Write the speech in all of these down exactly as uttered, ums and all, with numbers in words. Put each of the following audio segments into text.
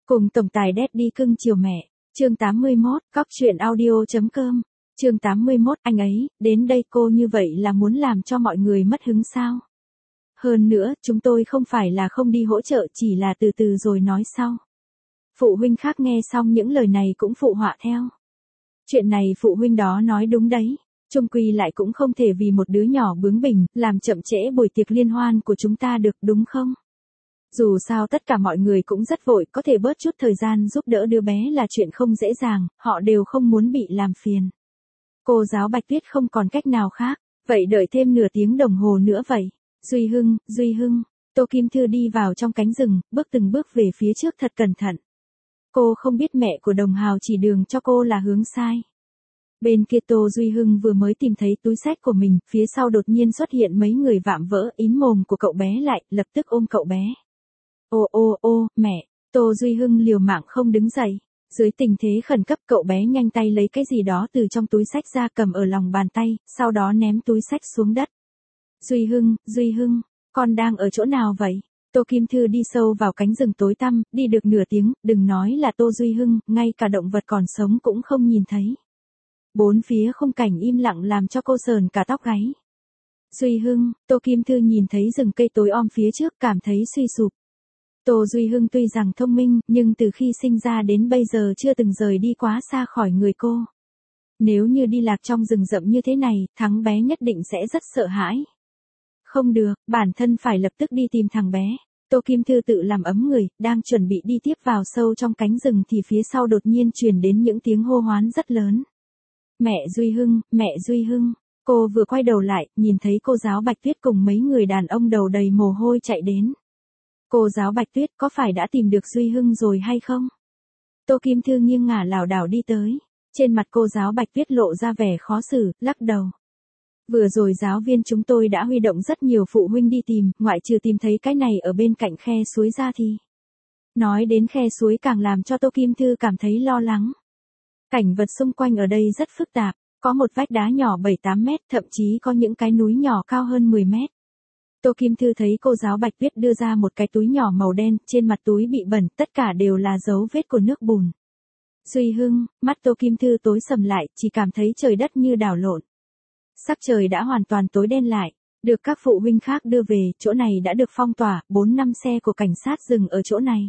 Cùng tổng tài Daddy cưng chiều mẹ, chương tám mươi mốt, cóc truyện audio.com, chương tám mươi mốt, anh ấy, đến đây cô như vậy là muốn làm cho mọi người mất hứng sao? Hơn nữa, chúng tôi không phải là không đi hỗ trợ, chỉ là từ từ rồi nói sau. Phụ huynh khác nghe xong những lời này cũng phụ họa theo. Chuyện này phụ huynh đó nói đúng đấy. Chung quy lại cũng không thể vì một đứa nhỏ bướng bỉnh, làm chậm trễ buổi tiệc liên hoan của chúng ta được, đúng không? Dù sao tất cả mọi người cũng rất vội, có thể bớt chút thời gian giúp đỡ đứa bé là chuyện không dễ dàng, họ đều không muốn bị làm phiền. Cô giáo Bạch Tuyết không còn cách nào khác, vậy đợi thêm nửa tiếng đồng hồ nữa vậy. Duy Hưng, Duy Hưng, Tô Kim Thư đi vào trong cánh rừng, bước từng bước về phía trước thật cẩn thận. Cô không biết mẹ của Đồng Hào chỉ đường cho cô là hướng sai. Bên kia Tô Duy Hưng vừa mới tìm thấy túi xách của mình, phía sau đột nhiên xuất hiện mấy người vạm vỡ, ín mồm của cậu bé lại, lập tức ôm cậu bé. Ô ô ô, mẹ, Tô Duy Hưng liều mạng không đứng dậy. Dưới tình thế khẩn cấp cậu bé nhanh tay lấy cái gì đó từ trong túi xách ra cầm ở lòng bàn tay, sau đó ném túi xách xuống đất. Duy Hưng, Duy Hưng, con đang ở chỗ nào vậy? Tô Kim Thư đi sâu vào cánh rừng tối tăm, đi được nửa tiếng, đừng nói là Tô Duy Hưng, ngay cả động vật còn sống cũng không nhìn thấy. Bốn phía khung cảnh im lặng làm cho cô sờn cả tóc gáy. Duy Hưng, Tô Kim Thư nhìn thấy rừng cây tối om phía trước cảm thấy suy sụp. Tô Duy Hưng tuy rằng thông minh, nhưng từ khi sinh ra đến bây giờ chưa từng rời đi quá xa khỏi người cô. Nếu như đi lạc trong rừng rậm như thế này, thằng bé nhất định sẽ rất sợ hãi. Không được, bản thân phải lập tức đi tìm thằng bé. Tô Kim Thư tự làm ấm người, đang chuẩn bị đi tiếp vào sâu trong cánh rừng thì phía sau đột nhiên truyền đến những tiếng hô hoán rất lớn. Mẹ Duy Hưng, mẹ Duy Hưng. Cô vừa quay đầu lại, nhìn thấy cô giáo Bạch Tuyết cùng mấy người đàn ông đầu đầy mồ hôi chạy đến. Cô giáo Bạch Tuyết có phải đã tìm được Duy Hưng rồi hay không? Tô Kim Thư nghiêng ngả lảo đảo đi tới. Trên mặt cô giáo Bạch Tuyết lộ ra vẻ khó xử, lắc đầu. Vừa rồi giáo viên chúng tôi đã huy động rất nhiều phụ huynh đi tìm, ngoại trừ tìm thấy cái này ở bên cạnh khe suối ra thì. Nói đến khe suối càng làm cho Tô Kim Thư cảm thấy lo lắng. Cảnh vật xung quanh ở đây rất phức tạp, có một vách đá nhỏ bảy tám mét, thậm chí có những cái núi nhỏ cao hơn mười mét. Tô Kim Thư thấy cô giáo Bạch Tuyết đưa ra một cái túi nhỏ màu đen, trên mặt túi bị bẩn, tất cả đều là dấu vết của nước bùn. Duy Hưng, mắt Tô Kim Thư tối sầm lại, chỉ cảm thấy trời đất như đảo lộn. Sắc trời đã hoàn toàn tối đen lại, được các phụ huynh khác đưa về, chỗ này đã được phong tỏa, bốn năm xe của cảnh sát dừng ở chỗ này.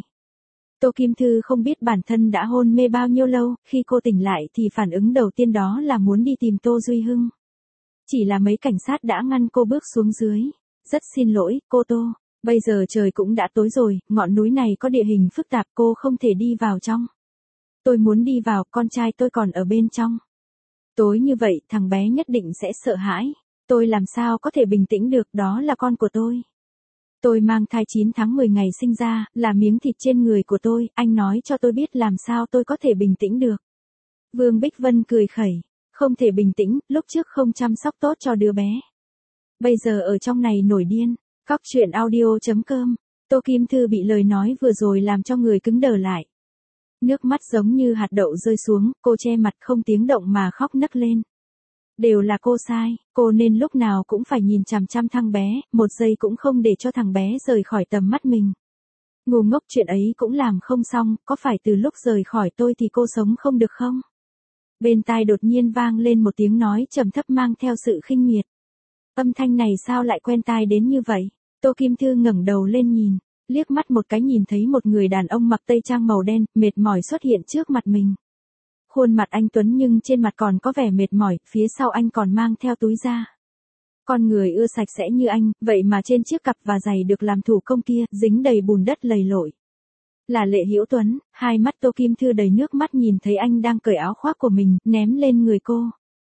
Tô Kim Thư không biết bản thân đã hôn mê bao nhiêu lâu, khi cô tỉnh lại thì phản ứng đầu tiên đó là muốn đi tìm Tô Duy Hưng. Chỉ là mấy cảnh sát đã ngăn cô bước xuống dưới. Rất xin lỗi, cô Tô, bây giờ trời cũng đã tối rồi, ngọn núi này có địa hình phức tạp, cô không thể đi vào trong. Tôi muốn đi vào, con trai tôi còn ở bên trong. Tối như vậy, thằng bé nhất định sẽ sợ hãi. Tôi làm sao có thể bình tĩnh được, đó là con của tôi. Tôi mang thai chín tháng mười ngày sinh ra, là miếng thịt trên người của tôi, anh nói cho tôi biết làm sao tôi có thể bình tĩnh được. Vương Bích Vân cười khẩy, không thể bình tĩnh, lúc trước không chăm sóc tốt cho đứa bé. Bây giờ ở trong này nổi điên, cóc truyện audio.com, Tô Kim Thư bị lời nói vừa rồi làm cho người cứng đờ lại. Nước mắt giống như hạt đậu rơi xuống, cô che mặt không tiếng động mà khóc nấc lên. Đều là cô sai, cô nên lúc nào cũng phải nhìn chằm chằm thằng bé, một giây cũng không để cho thằng bé rời khỏi tầm mắt mình. Ngu ngốc, chuyện ấy cũng làm không xong, có phải từ lúc rời khỏi tôi thì cô sống không được không? Bên tai đột nhiên vang lên một tiếng nói trầm thấp mang theo sự khinh miệt. Âm thanh này sao lại quen tai đến như vậy? Tô Kim Thư ngẩng đầu lên nhìn, liếc mắt một cái nhìn thấy một người đàn ông mặc tây trang màu đen, mệt mỏi xuất hiện trước mặt mình. Khuôn mặt anh tuấn nhưng trên mặt còn có vẻ mệt mỏi, phía sau anh còn mang theo túi da. Con người ưa sạch sẽ như anh, vậy mà trên chiếc cặp và giày được làm thủ công kia, dính đầy bùn đất lầy lội. Là Lệ Hữu Tuấn, hai mắt Tô Kim Thư đầy nước mắt nhìn thấy anh đang cởi áo khoác của mình, ném lên người cô.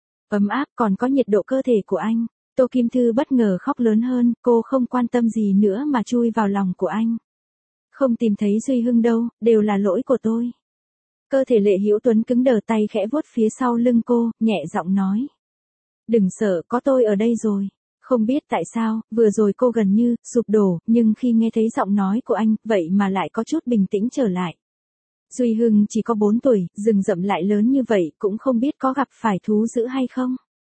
Ấm áp còn có nhiệt độ cơ thể của anh. Tô Kim Thư bất ngờ khóc lớn hơn, cô không quan tâm gì nữa mà chui vào lòng của anh. Không tìm thấy Duy Hưng đâu, đều là lỗi của tôi. Cơ thể Lệ Hữu Tuấn cứng đờ, tay khẽ vuốt phía sau lưng cô, nhẹ giọng nói. Đừng sợ, có tôi ở đây rồi. Không biết tại sao, vừa rồi cô gần như sụp đổ, nhưng khi nghe thấy giọng nói của anh, vậy mà lại có chút bình tĩnh trở lại. Duy Hưng chỉ có bốn tuổi, rừng rậm lại lớn như vậy, cũng không biết có gặp phải thú dữ hay không.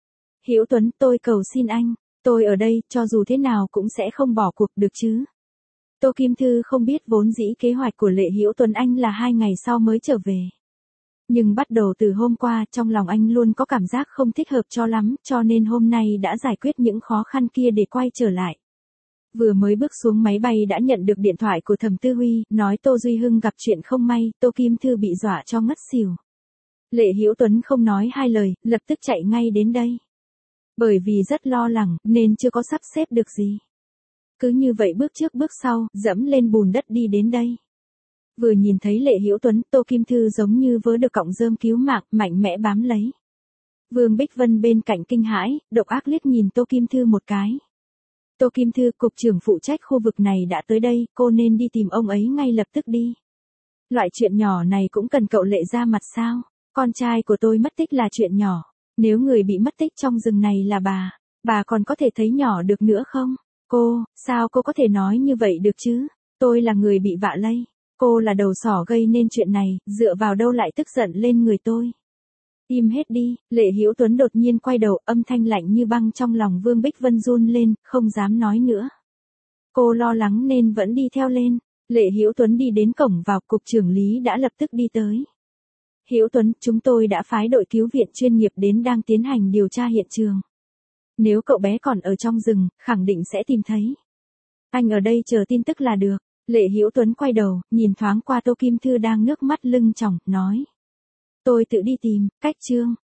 Hữu Tuấn, tôi cầu xin anh, tôi ở đây, cho dù thế nào cũng sẽ không bỏ cuộc được chứ. Tô Kim Thư không biết vốn dĩ kế hoạch của Lệ Hữu Tuấn anh là hai ngày sau mới trở về. Nhưng bắt đầu từ hôm qua trong lòng anh luôn có cảm giác không thích hợp cho lắm, cho nên hôm nay đã giải quyết những khó khăn kia để quay trở lại. Vừa mới bước xuống máy bay đã nhận được điện thoại của Thẩm Tư Huy, nói Tô Duy Hưng gặp chuyện không may, Tô Kim Thư bị dọa cho ngất xỉu. Lệ Hữu Tuấn không nói hai lời, lập tức chạy ngay đến đây. Bởi vì rất lo lắng, nên chưa có sắp xếp được gì. Cứ như vậy bước trước bước sau, dẫm lên bùn đất đi đến đây. Vừa nhìn thấy Lệ Hữu Tuấn, Tô Kim Thư giống như vớ được cọng rơm cứu mạng, mạnh mẽ bám lấy. Vương Bích Vân bên cạnh kinh hãi, độc ác liếc nhìn Tô Kim Thư một cái. Tô Kim Thư, cục trưởng phụ trách khu vực này đã tới đây, cô nên đi tìm ông ấy ngay lập tức đi. Loại chuyện nhỏ này cũng cần cậu Lệ ra mặt sao? Con trai của tôi mất tích là chuyện nhỏ. Nếu người bị mất tích trong rừng này là bà, bà còn có thể thấy nhỏ được nữa không? Cô, sao cô có thể nói như vậy được chứ? Tôi là người bị vạ lây. Cô là đầu sỏ gây nên chuyện này, dựa vào đâu lại tức giận lên người tôi? Im hết đi. Lệ Hữu Tuấn đột nhiên quay đầu, âm thanh lạnh như băng trong lòng Vương Bích Vân run lên, không dám nói nữa. Cô lo lắng nên vẫn đi theo lên. Lệ Hữu Tuấn đi đến cổng vào, cục trưởng Lý đã lập tức đi tới. Hữu Tuấn, chúng tôi đã phái đội cứu viện chuyên nghiệp đến đang tiến hành điều tra hiện trường. Nếu cậu bé còn ở trong rừng, khẳng định sẽ tìm thấy. Anh ở đây chờ tin tức là được. Lệ Hữu Tuấn quay đầu, nhìn thoáng qua Tô Kim Thư đang nước mắt lưng tròng, nói. Tôi tự đi tìm, cách Trương.